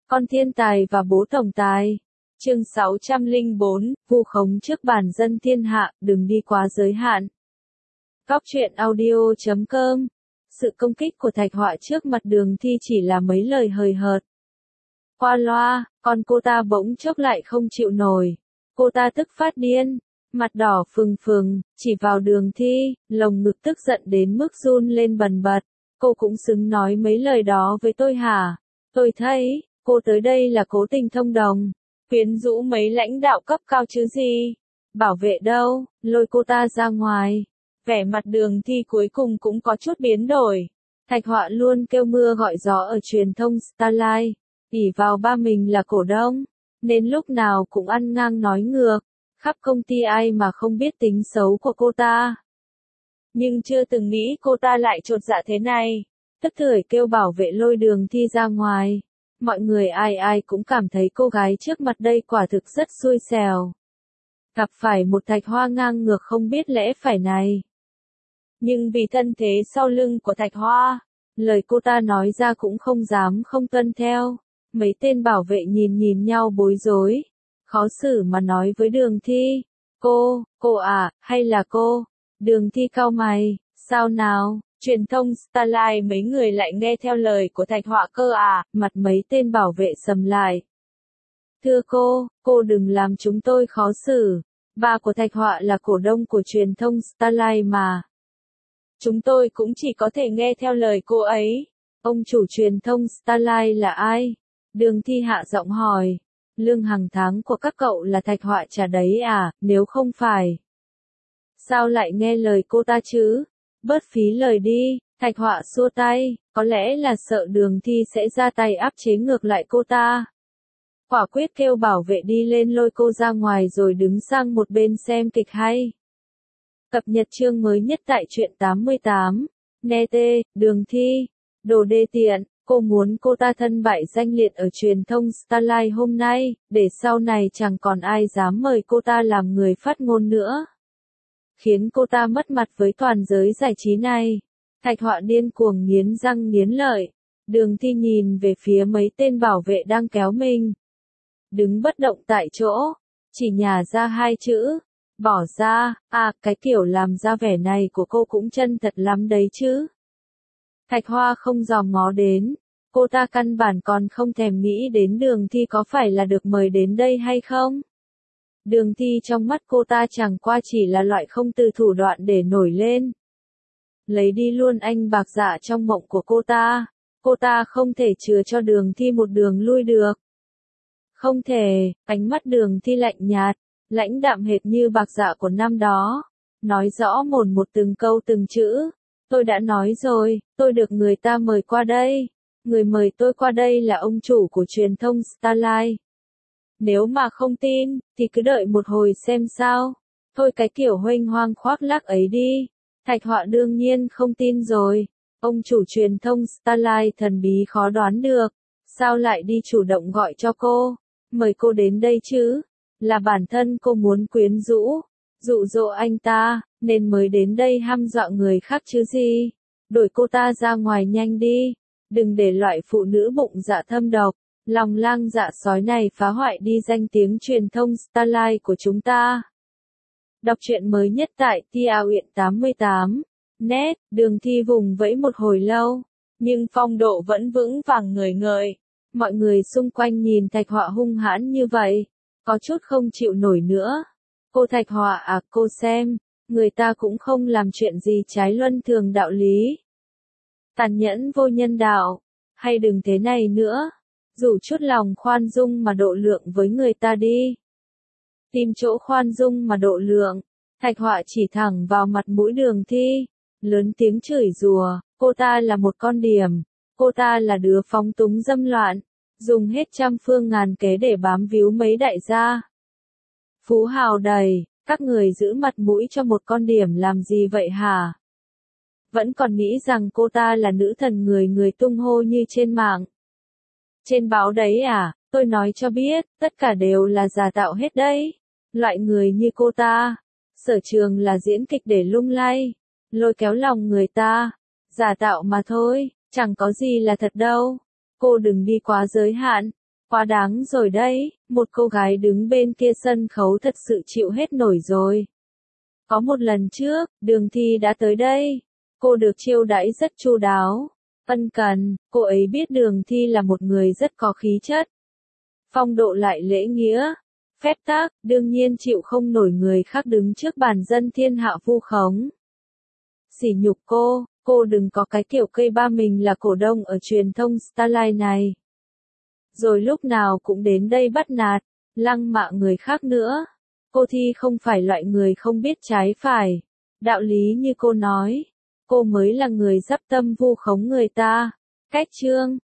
Con thiên tài và bố tổng tài. Chương 604, vu khống trước bản dân thiên hạ, đừng đi quá giới hạn. Góc truyện audio.com. Sự công kích của Thạch Họa trước mặt Đường Thi chỉ là mấy lời hời hợt. Qua loa, còn cô ta bỗng chốc lại không chịu nổi. Cô ta tức phát điên, mặt đỏ phừng phừng, chỉ vào Đường Thi, lồng ngực tức giận đến mức run lên bần bật. Cô cũng xứng nói mấy lời đó với tôi hả? Tôi thấy, cô tới đây là cố tình thông đồng, quyến rũ mấy lãnh đạo cấp cao chứ gì. Bảo vệ đâu, lôi cô ta ra ngoài. Vẻ mặt Đường Thi cuối cùng cũng có chút biến đổi. Thạch Họa luôn kêu mưa gọi gió ở truyền thông Starlight, ỷ vào ba mình là cổ đông, nên lúc nào cũng ăn ngang nói ngược, khắp công ty ai mà không biết tính xấu của cô ta. Nhưng chưa từng nghĩ cô ta lại chột dạ thế này, tức tưởi kêu bảo vệ lôi Đường Thi ra ngoài. Mọi người ai ai cũng cảm thấy cô gái trước mặt đây quả thực rất xui xẻo. Gặp phải một Thạch Hoa ngang ngược không biết lẽ phải này. Nhưng vì thân thế sau lưng của Thạch Hoa, lời cô ta nói ra cũng không dám không tuân theo. Mấy tên bảo vệ nhìn nhau bối rối, khó xử mà nói với Đường Thi. Cô à, hay là cô? Đường Thi cau mày, sao nào? Truyền thông Starlight mấy người lại nghe theo lời của Thạch Họa cơ à? Mặt mấy tên bảo vệ sầm lại. Thưa cô đừng làm chúng tôi khó xử. Ba của Thạch Họa là cổ đông của truyền thông Starlight mà. Chúng tôi cũng chỉ có thể nghe theo lời cô ấy. Ông chủ truyền thông Starlight là ai? Đường Thi hạ giọng hỏi. Lương hàng tháng của các cậu là Thạch Họa trả đấy à? Nếu không phải, sao lại nghe lời cô ta chứ? Bớt phí lời đi. Thạch Họa xua tay, có lẽ là sợ Đường Thi sẽ ra tay áp chế ngược lại cô ta. Quả quyết kêu bảo vệ đi lên lôi cô ra ngoài rồi đứng sang một bên xem kịch hay. Cập nhật chương mới nhất tại truyện 88. Nete, Đường Thi, đồ đê tiện, cô muốn cô ta thân bại danh liệt ở truyền thông Starlight hôm nay, để sau này chẳng còn ai dám mời cô ta làm người phát ngôn nữa. Khiến cô ta mất mặt với toàn giới giải trí này. Thạch Họa điên cuồng nghiến răng nghiến lợi. Đường Thi nhìn về phía mấy tên bảo vệ đang kéo mình. Đứng bất động tại chỗ, chỉ nhả ra hai chữ. Bỏ ra, à cái kiểu làm ra vẻ này của cô cũng chân thật lắm đấy chứ. Thạch Hoa không dòm ngó đến. Cô ta căn bản còn không thèm nghĩ đến Đường Thi có phải là được mời đến đây hay không. Đường Thi trong mắt cô ta chẳng qua chỉ là loại không từ thủ đoạn để nổi lên. Lấy đi luôn anh bạc dạ trong mộng của cô ta. Cô ta không thể chừa cho Đường Thi một đường lui được. Không thể, ánh mắt Đường Thi lạnh nhạt, lãnh đạm hệt như bạc dạ của năm đó. Nói rõ một từng câu từng chữ. Tôi đã nói rồi, tôi được người ta mời qua đây. Người mời tôi qua đây là ông chủ của truyền thông Starlight. Nếu mà không tin, thì cứ đợi một hồi xem sao. Thôi cái kiểu huênh hoang khoác lác ấy đi. Thạch Họa đương nhiên không tin rồi. Ông chủ truyền thông Starlight thần bí khó đoán được. Sao lại đi chủ động gọi cho cô? Mời cô đến đây chứ? Là bản thân cô muốn quyến rũ, dụ dỗ anh ta, nên mới đến đây hăm dọa người khác chứ gì? Đuổi cô ta ra ngoài nhanh đi. Đừng để loại phụ nữ bụng dạ thâm độc, lòng lang dạ sói này phá hoại đi danh tiếng truyền thông Starlight của chúng ta. Đọc truyện mới nhất tại Tiaoyện88. Net, Đường Thi vùng vẫy một hồi lâu, nhưng phong độ vẫn vững vàng ngời ngời. Mọi người xung quanh nhìn Thạch Họa hung hãn như vậy, có chút không chịu nổi nữa. Cô Thạch Họa à, cô xem, người ta cũng không làm chuyện gì trái luân thường đạo lý. Tàn nhẫn vô nhân đạo, hay đừng thế này nữa. Rủ chút lòng khoan dung mà độ lượng với người ta đi. Tìm chỗ khoan dung mà độ lượng. Thạch Họa chỉ thẳng vào mặt mũi Đường Thi, lớn tiếng chửi rủa, cô ta là một con điềm, cô ta là đứa phóng túng dâm loạn, dùng hết trăm phương ngàn kế để bám víu mấy đại gia. Phú hào đầy, các người giữ mặt mũi cho một con điềm làm gì vậy hả? Vẫn còn nghĩ rằng cô ta là nữ thần người tung hô như trên mạng. Trên báo đấy à, tôi nói cho biết, tất cả đều là giả tạo hết đấy. Loại người như cô ta, sở trường là diễn kịch để lung lay, lôi kéo lòng người ta, giả tạo mà thôi, chẳng có gì là thật đâu. Cô đừng đi quá giới hạn, Quá đáng rồi đấy, một cô gái đứng bên kia sân khấu thật sự chịu hết nổi rồi. Có một lần trước, Đường Thi đã tới đây. Cô được chiêu đãi rất chu đáo, ân cần, cô ấy biết Đường Thi là một người rất có khí chất. Phong độ lại lễ nghĩa, phép tắc, đương nhiên chịu không nổi người khác đứng trước bàn dân thiên hạ vu khống. Sỉ nhục cô đừng có cái kiểu cây ba mình là cổ đông ở truyền thông Starline này. Rồi lúc nào cũng đến đây bắt nạt, lăng mạ người khác nữa. Cô Thi không phải loại người không biết trái phải, đạo lý như cô nói. Cô mới là người dắp tâm vu khống người ta. Cách chương